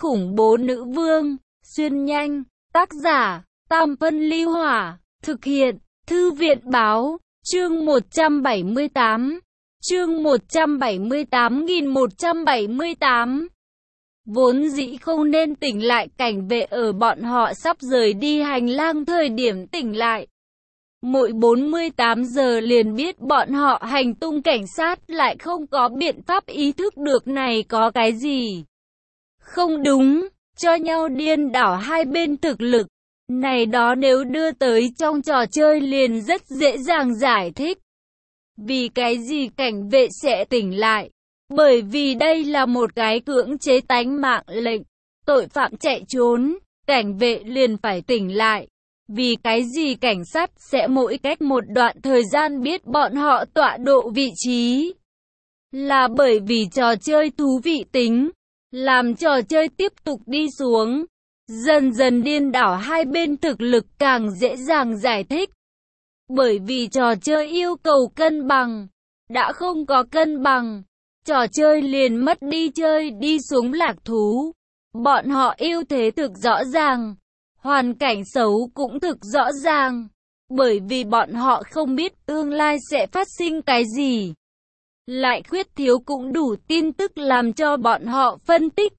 khủng bố nữ vương, xuyên nhanh, tác giả, Tam Phân Ly Hỏa, thực hiện, Thư viện báo, chương 178, chương 178.178. Vốn dĩ không nên tỉnh lại, cảnh vệ ở bọn họ sắp rời đi hành lang thời điểm tỉnh lại. Mỗi 48 giờ liền biết bọn họ hành tung, cảnh sát lại không có biện pháp ý thức được này có cái gì không đúng, cho nhau điên đảo hai bên thực lực. Này đó nếu đưa tới trong trò chơi liền rất dễ dàng giải thích. Vì cái gì cảnh vệ sẽ tỉnh lại? Bởi vì đây là một cái cưỡng chế tánh mạng lệnh. Tội phạm chạy trốn, cảnh vệ liền phải tỉnh lại. Vì cái gì cảnh sát sẽ mỗi cách một đoạn thời gian biết bọn họ tọa độ vị trí? Là bởi vì trò chơi thú vị tính, làm trò chơi tiếp tục đi xuống. Dần dần điên đảo hai bên thực lực càng dễ dàng giải thích. Bởi vì trò chơi yêu cầu cân bằng, đã không có cân bằng, trò chơi liền mất đi chơi đi xuống lạc thú. Bọn họ ưu thế thực rõ ràng, hoàn cảnh xấu cũng thực rõ ràng, bởi vì bọn họ không biết tương lai sẽ phát sinh cái gì. Lại khuyết thiếu cũng đủ tin tức làm cho bọn họ phân tích.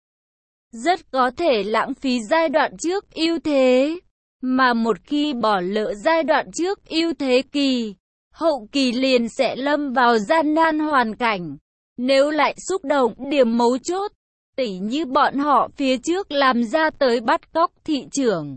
Rất có thể lãng phí giai đoạn trước ưu thế, mà một khi bỏ lỡ giai đoạn trước ưu thế kỳ, hậu kỳ liền sẽ lâm vào gian nan hoàn cảnh. Nếu lại xúc động điểm mấu chốt, tỉ như bọn họ phía trước làm ra tới bắt cóc thị trưởng,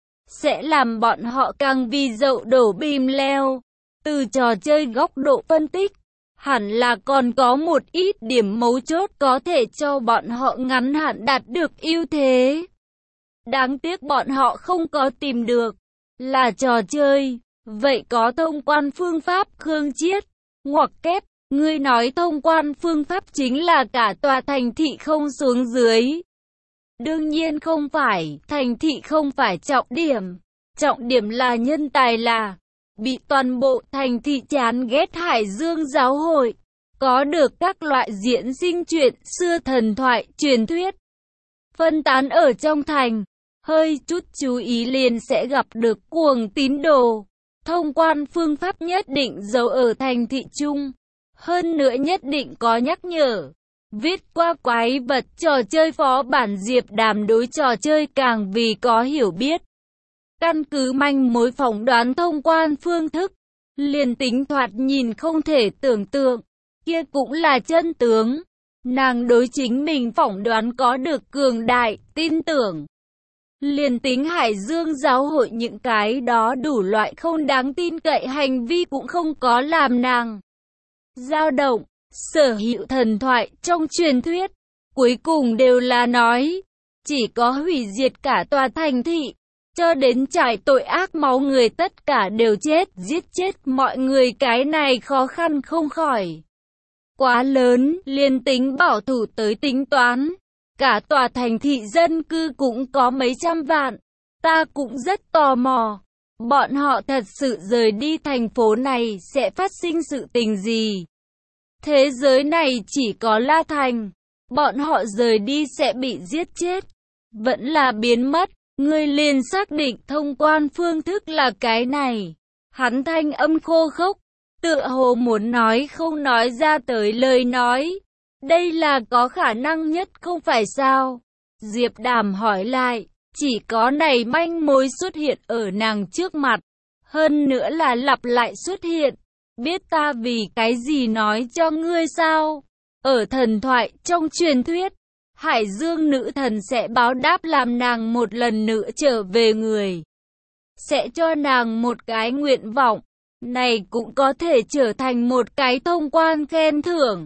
sẽ làm bọn họ càng vì dậu đổ bìm leo. Từ trò chơi góc độ phân tích, hẳn là còn có một ít điểm mấu chốt có thể cho bọn họ ngắn hạn đạt được ưu thế. Đáng tiếc bọn họ không có tìm được. Là trò chơi, vậy có thông quan phương pháp. Khương Chiết, ngoặc kép, ngươi nói thông quan phương pháp chính là cả tòa thành thị không xuống dưới. Đương nhiên không phải, thành thị không phải trọng điểm. Trọng điểm là nhân tài, là bị toàn bộ thành thị chán ghét Hải Dương giáo hội, có được các loại diễn sinh chuyện xưa, thần thoại, truyền thuyết, phân tán ở trong thành, hơi chút chú ý liền sẽ gặp được cuồng tín đồ. Thông quan phương pháp nhất định giấu ở thành thị chung, hơn nữa nhất định có nhắc nhở. Viết qua quái vật trò chơi phó bản Diệp Đàm đối trò chơi càng vì có hiểu biết. Căn cứ manh mối phỏng đoán thông quan phương thức, liền tính thoạt nhìn không thể tưởng tượng, kia cũng là chân tướng. Nàng đối chính mình phỏng đoán có được cường đại, tin tưởng. Liền tính Hải Dương giáo hội những cái đó đủ loại không đáng tin cậy hành vi cũng không có làm nàng dao động. Sở hữu thần thoại trong truyền thuyết, cuối cùng đều là nói, chỉ có hủy diệt cả tòa thành thị, cho đến trải tội ác máu người tất cả đều chết, giết chết mọi người, cái này khó khăn không khỏi quá lớn. Liên tính bảo thủ tới tính toán, cả tòa thành thị dân cư cũng có mấy trăm vạn. Ta cũng rất tò mò, bọn họ thật sự rời đi thành phố này sẽ phát sinh sự tình gì? Thế giới này chỉ có La Thành, bọn họ rời đi sẽ bị giết chết, vẫn là biến mất. Ngươi liền xác định thông quan phương thức là cái này. Hắn thanh âm khô khốc, tựa hồ muốn nói không nói ra tới lời nói. Đây là có khả năng nhất không phải sao? Diệp Đàm hỏi lại, chỉ có này manh mối xuất hiện ở nàng trước mặt, hơn nữa là lặp lại xuất hiện. Biết ta vì cái gì nói cho ngươi sao? Ở thần thoại trong truyền thuyết, Hải Dương nữ thần sẽ báo đáp làm nàng một lần nữa trở về người, sẽ cho nàng một cái nguyện vọng. Này cũng có thể trở thành một cái thông quan khen thưởng.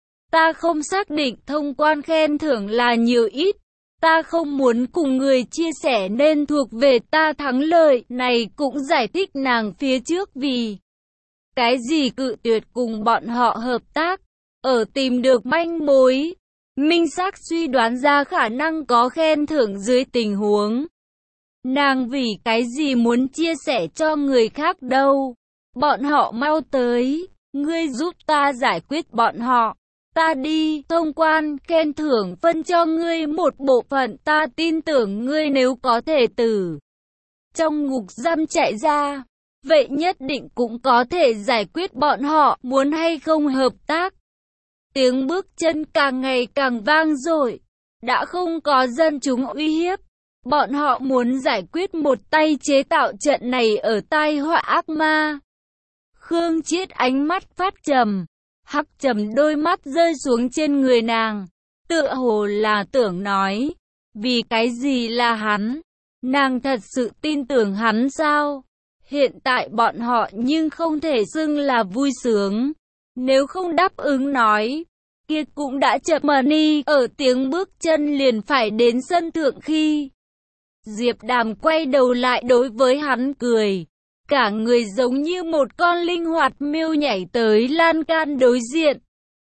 Ta không xác định thông quan khen thưởng là nhiều ít. Ta không muốn cùng người chia sẻ nên thuộc về ta thắng lợi. Này cũng giải thích nàng phía trước vì cái gì cự tuyệt cùng bọn họ hợp tác. Ở tìm được manh mối, minh xác suy đoán ra khả năng có khen thưởng dưới tình huống, nàng vì cái gì muốn chia sẻ cho người khác đâu? Bọn họ mau tới, ngươi giúp ta giải quyết bọn họ. ta đi, thông quan, khen thưởng phân cho ngươi một bộ phận, ta tin tưởng ngươi nếu có thể từ trong ngục giam chạy ra, vậy nhất định cũng có thể giải quyết bọn họ, muốn hay không hợp tác. Tiếng bước chân càng ngày càng vang dội, đã không có dân chúng uy hiếp. Bọn họ muốn giải quyết một tay chế tạo trận này ở tai họa ác ma. Khương Chiết ánh mắt phát trầm, hắc trầm đôi mắt rơi xuống trên người nàng, tựa hồ là tưởng nói, vì cái gì là hắn? Nàng thật sự tin tưởng hắn sao? Hiện tại bọn họ nhưng không thể xưng là vui sướng. Nếu không đáp ứng nói, kia cũng đã chậm đi, ở tiếng bước chân liền phải đến sân thượng khi. Diệp Đàm quay đầu lại đối với hắn cười, cả người giống như một con linh hoạt miêu nhảy tới lan can đối diện.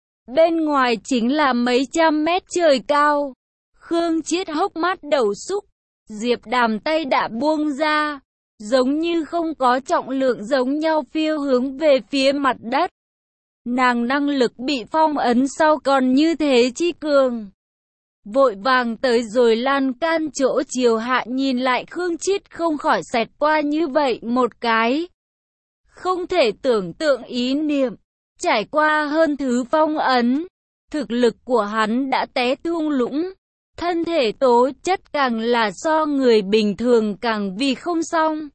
Bên ngoài chính là mấy trăm mét trời cao. Khương Chiết hốc mắt đầu xúc, Diệp Đàm tay đã buông ra, giống như không có trọng lượng giống nhau phiêu hướng về phía mặt đất. Nàng năng lực bị phong ấn sau còn như thế chi cường. Vội vàng tới rồi lan can chỗ chiều hạ nhìn lại Khương Chiết không khỏi xẹt qua như vậy một cái. Không thể tưởng tượng ý niệm, trải qua hơn thứ phong ấn, thực lực của hắn đã té thung lũng. Thân thể tố chất càng là so người bình thường càng vì không xong.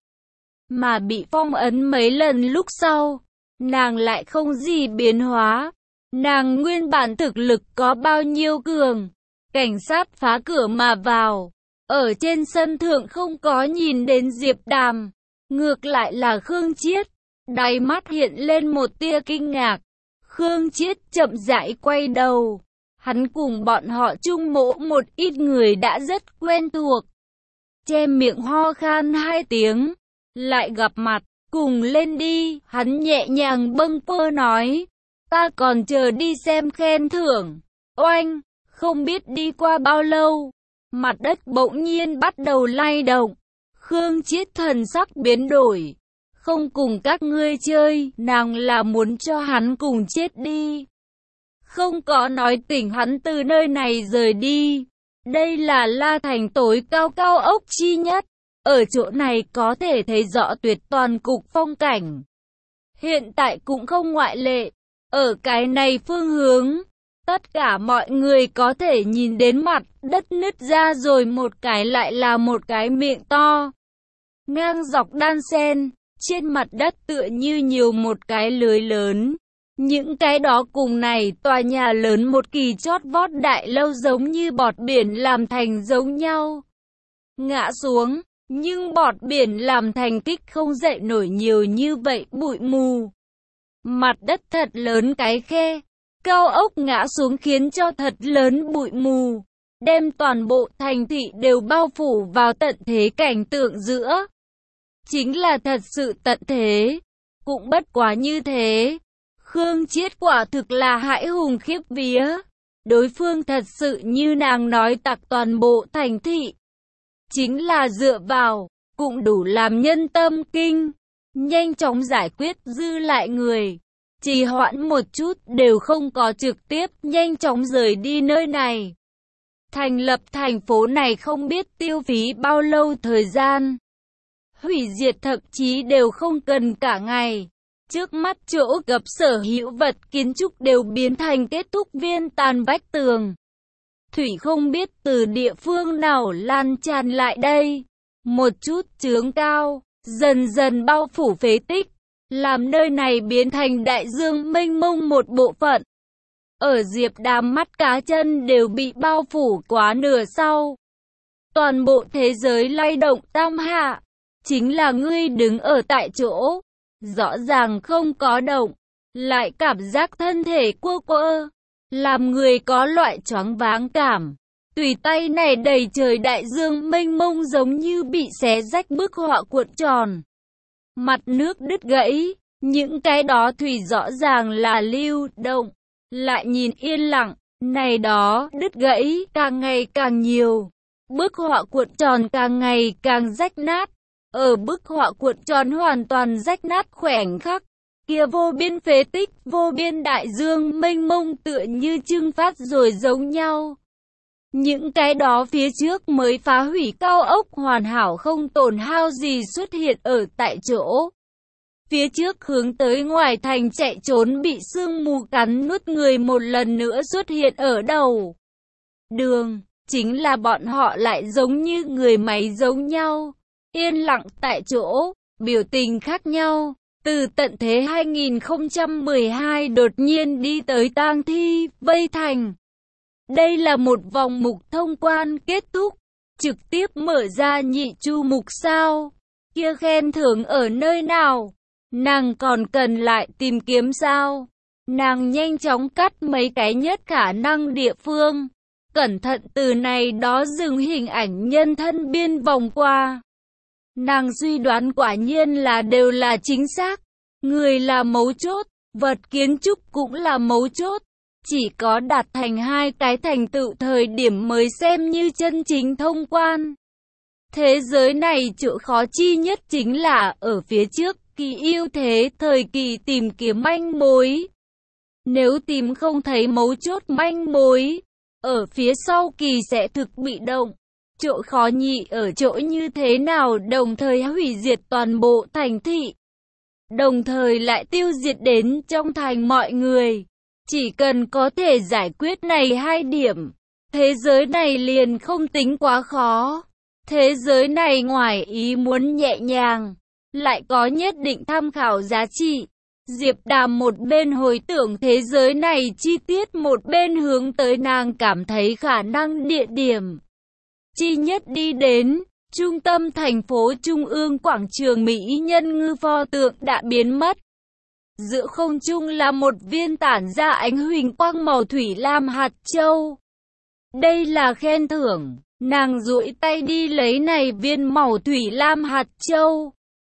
Mà bị phong ấn mấy lần lúc sau, nàng lại không gì biến hóa. Nàng nguyên bản thực lực có bao nhiêu cường. Cảnh sát phá cửa mà vào, ở trên sân thượng không có nhìn đến Diệp Đàm, ngược lại là Khương Chiết, đáy mắt hiện lên một tia kinh ngạc. Khương Chiết chậm rãi quay đầu, hắn cùng bọn họ chung mộ một ít người đã rất quen thuộc. Che miệng ho khan hai tiếng, lại gặp mặt, cùng lên đi, hắn nhẹ nhàng bâng quơ nói, ta còn chờ đi xem khen thưởng. Oanh! Không biết đi qua bao lâu, mặt đất bỗng nhiên bắt đầu lay động. Khương Chiết thần sắc biến đổi. Không cùng các ngươi chơi, nàng là muốn cho hắn cùng chết đi. Không có nói tỉnh hắn từ nơi này rời đi. Đây là La Thành tối cao cao ốc chi nhất. Ở chỗ này có thể thấy rõ tuyệt toàn cục phong cảnh. Hiện tại cũng không ngoại lệ. Ở cái này phương hướng, tất cả mọi người có thể nhìn đến mặt đất nứt ra rồi một cái lại là một cái miệng to. Ngang dọc đan xen, trên mặt đất tựa như nhiều một cái lưới lớn. Những cái đó cùng này tòa nhà lớn một kỳ chót vót đại lâu giống như bọt biển làm thành giống nhau. Ngã xuống, nhưng bọt biển làm thành kích không dậy nổi nhiều như vậy bụi mù. Mặt đất thật lớn cái khe. Cao ốc ngã xuống khiến cho thật lớn bụi mù, đem toàn bộ thành thị đều bao phủ vào tận thế cảnh tượng giữa. Chính là thật sự tận thế, cũng bất quá như thế. Khương Chiết quả thực là hãi hùng khiếp vía. Đối phương thật sự như nàng nói tặc toàn bộ thành thị. Chính là dựa vào, cũng đủ làm nhân tâm kinh, nhanh chóng giải quyết dư lại người. Trì hoãn một chút đều không có trực tiếp nhanh chóng rời đi nơi này. Thành lập thành phố này không biết tiêu phí bao lâu thời gian. Hủy diệt thậm chí đều không cần cả ngày. Trước mắt chỗ gặp sở hữu vật kiến trúc đều biến thành kết thúc viên tàn vách tường. Thủy không biết từ địa phương nào lan tràn lại đây. Một chút chướng cao, dần dần bao phủ phế tích. Làm nơi này biến thành đại dương mênh mông một bộ phận. Ở Diệp Đàm mắt cá chân đều bị bao phủ quá nửa sau. Toàn bộ thế giới lay động tam hạ. Chính là ngươi đứng ở tại chỗ. Rõ ràng không có động. Lại cảm giác thân thể quơ quơ. Làm người có loại choáng váng cảm. Tùy tay này đầy trời đại dương mênh mông giống như bị xé rách bức họa cuộn tròn. Mặt nước đứt gãy. Những cái đó thủy rõ ràng là lưu động, lại nhìn yên lặng, này đó đứt gãy càng ngày càng nhiều. Bức họa cuộn tròn càng ngày càng rách nát. Ở bức họa cuộn tròn hoàn toàn rách nát khoảnh khắc, Kia vô biên phế tích, vô biên đại dương mênh mông tựa như trưng phát rồi giống nhau. Những cái đó phía trước mới phá hủy cao ốc hoàn hảo không tổn hao gì xuất hiện ở tại chỗ. Phía trước hướng tới ngoài thành chạy trốn bị sương mù cắn nuốt người một lần nữa xuất hiện ở đầu đường. Chính là bọn họ lại giống như người máy giống nhau, yên lặng tại chỗ, biểu tình khác nhau. Từ tận thế 2012 đột nhiên đi tới tang thi, vây thành. Đây là một vòng mục thông quan kết thúc, trực tiếp mở ra nhị chu mục sao? Kia khen thưởng ở nơi nào? Nàng còn cần lại tìm kiếm sao? Nàng nhanh chóng cắt mấy cái nhất khả năng địa phương. Cẩn thận từ này đó dừng hình ảnh nhân thân biên vòng qua. Nàng suy đoán quả nhiên là đều là chính xác. Người là mấu chốt, vật kiến trúc cũng là mấu chốt. Chỉ có đạt thành hai cái thành tựu thời điểm mới xem như chân chính thông quan. Thế giới này chỗ khó chi nhất chính là ở phía trước kỳ ưu thế thời kỳ tìm kiếm manh mối. Nếu tìm không thấy mấu chốt manh mối, ở phía sau kỳ sẽ thực bị động. Chỗ khó nhị ở chỗ như thế nào đồng thời hủy diệt toàn bộ thành thị. Đồng thời lại tiêu diệt đến trong thành mọi người. Chỉ cần có thể giải quyết này hai điểm, thế giới này liền không tính quá khó. Thế giới này ngoài ý muốn nhẹ nhàng, lại có nhất định tham khảo giá trị. Diệp Đàm một bên hồi tưởng thế giới này chi tiết, một bên hướng tới nàng cảm thấy khả năng địa điểm chi nhất đi đến. Trung tâm thành phố Trung ương quảng trường Mỹ Nhân Ngư pho tượng đã biến mất. Giữa không trung là một viên tản ra ánh huỳnh quang màu thủy lam hạt châu. Đây là khen thưởng, nàng duỗi tay đi lấy này viên màu thủy lam hạt châu.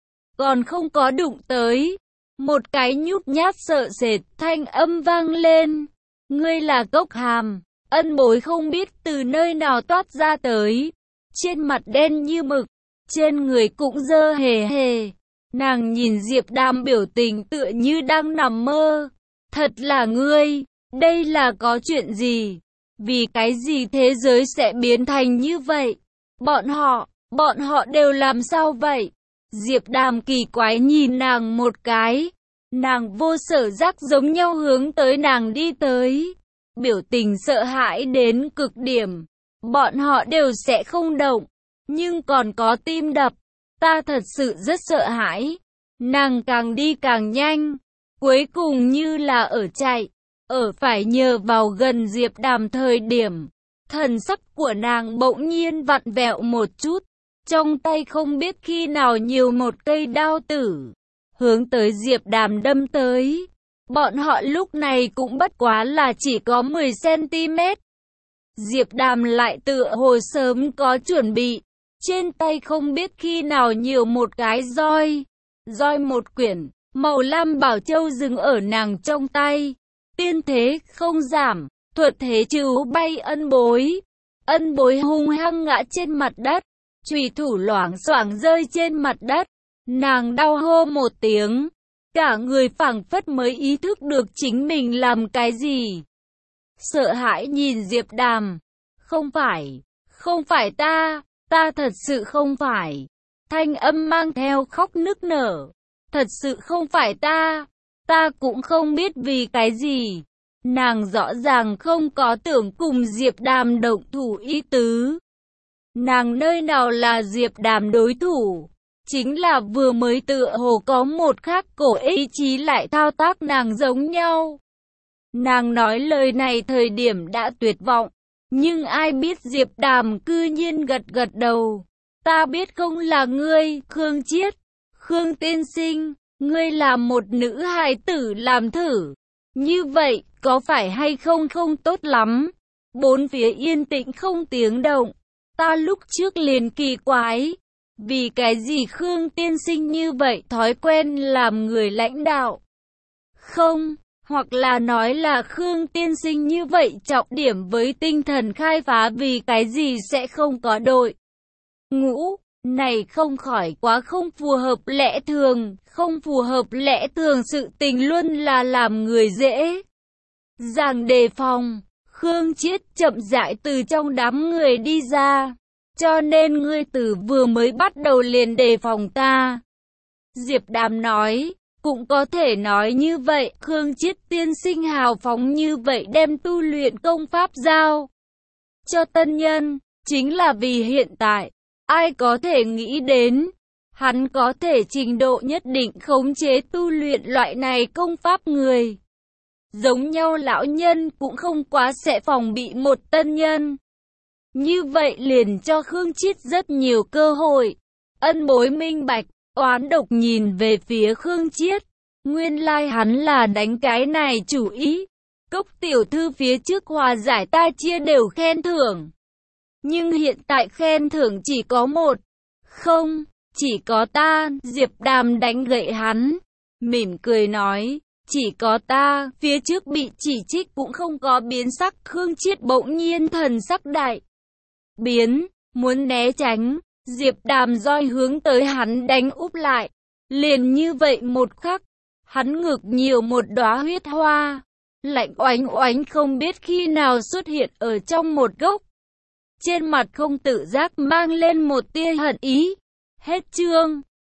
Còn không có đụng tới, một cái nhút nhát sợ sệt thanh âm vang lên. Ngươi là Cốc Hàm, ân bối không biết từ nơi nào toát ra tới. Trên mặt đen như mực, trên người cũng dơ hề hề. Nàng nhìn Diệp Đàm biểu tình tựa như đang nằm mơ. Thật là ngươi, đây là có chuyện gì? Vì cái gì thế giới sẽ biến thành như vậy? Bọn họ đều làm sao vậy? Diệp Đàm kỳ quái nhìn nàng một cái. Nàng vô sở giác giống nhau hướng tới nàng đi tới. Biểu tình sợ hãi đến cực điểm. Bọn họ đều sẽ không động, nhưng còn có tim đập. Ta thật sự rất sợ hãi. Nàng càng đi càng nhanh, cuối cùng như là ở chạy, ở phải nhờ vào gần Diệp Đàm thời điểm. Thần sắc của nàng bỗng nhiên vặn vẹo một chút, trong tay không biết khi nào nhiều một cây đao tử, hướng tới Diệp Đàm đâm tới. Bọn họ lúc này cũng bất quá là chỉ có 10 cm. Diệp Đàm lại tựa hồ sớm có chuẩn bị, trên tay không biết khi nào nhiều một cái roi một quyển, màu lam bảo châu dừng ở nàng trong tay. Tiên thế không giảm, thuật thế trừ bay ân bối hung hăng ngã trên mặt đất, chùy thủ loảng xoảng rơi trên mặt đất. Nàng đau hô một tiếng, cả người phảng phất mới ý thức được chính mình làm cái gì. Sợ hãi nhìn Diệp Đàm, không phải ta thật sự không phải. Thanh âm mang theo khóc nức nở, thật sự không phải ta cũng không biết vì cái gì. Nàng rõ ràng không có tưởng cùng Diệp Đàm động thủ ý tứ. Nàng nơi nào là Diệp Đàm đối thủ, chính là vừa mới tựa hồ có một khác cổ ý chí lại thao tác nàng giống nhau. Nàng nói lời này thời điểm đã tuyệt vọng, nhưng ai biết Diệp Đàm cư nhiên gật gật đầu. Ta biết không là ngươi, Khương Chiết, Khương tiên sinh, ngươi là một nữ hài tử làm thử. Như vậy, có phải hay không không tốt lắm? Bốn phía yên tĩnh không tiếng động. Ta lúc trước liền kỳ quái, vì cái gì Khương tiên sinh như vậy thói quen làm người lãnh đạo? Không, hoặc là nói là Khương tiên sinh như vậy trọng điểm với tinh thần khai phá, vì cái gì sẽ không có đội ngũ, Này không khỏi quá không phù hợp lẽ thường, không phù hợp lẽ thường, sự tình luôn là làm người dễ dàng đề phòng. Khương Chiết chậm rãi từ trong đám người đi ra. Cho nên ngươi từ vừa mới bắt đầu liền đề phòng ta. Diệp Đàm nói, cũng có thể nói như vậy, Khương Chiết tiên sinh hào phóng như vậy đem tu luyện công pháp giao cho tân nhân, chính là vì hiện tại, ai có thể nghĩ đến, hắn có thể trình độ nhất định khống chế tu luyện loại này công pháp người. Giống nhau lão nhân cũng không quá sẽ phòng bị một tân nhân. Như vậy liền cho Khương Chiết rất nhiều cơ hội. Ân Bối minh bạch, oán độc nhìn về phía Khương Chiết. Nguyên lai hắn là đánh cái này chủ ý. Cốc tiểu thư phía trước hòa giải ta chia đều khen thưởng. Nhưng hiện tại khen thưởng chỉ có một. Không, chỉ có ta. Diệp Đàm đánh gậy hắn. Mỉm cười nói, chỉ có ta. Phía trước bị chỉ trích cũng không có biến sắc. Khương Chiết bỗng nhiên thần sắc đại biến, muốn né tránh. Diệp Đàm roi hướng tới hắn đánh úp lại. Liền như vậy một khắc, hắn ngực nhiều một đóa huyết hoa, lạnh oánh oánh không biết khi nào xuất hiện ở trong một gốc. Trên mặt không tự giác mang lên một tia hận ý. Hết chương.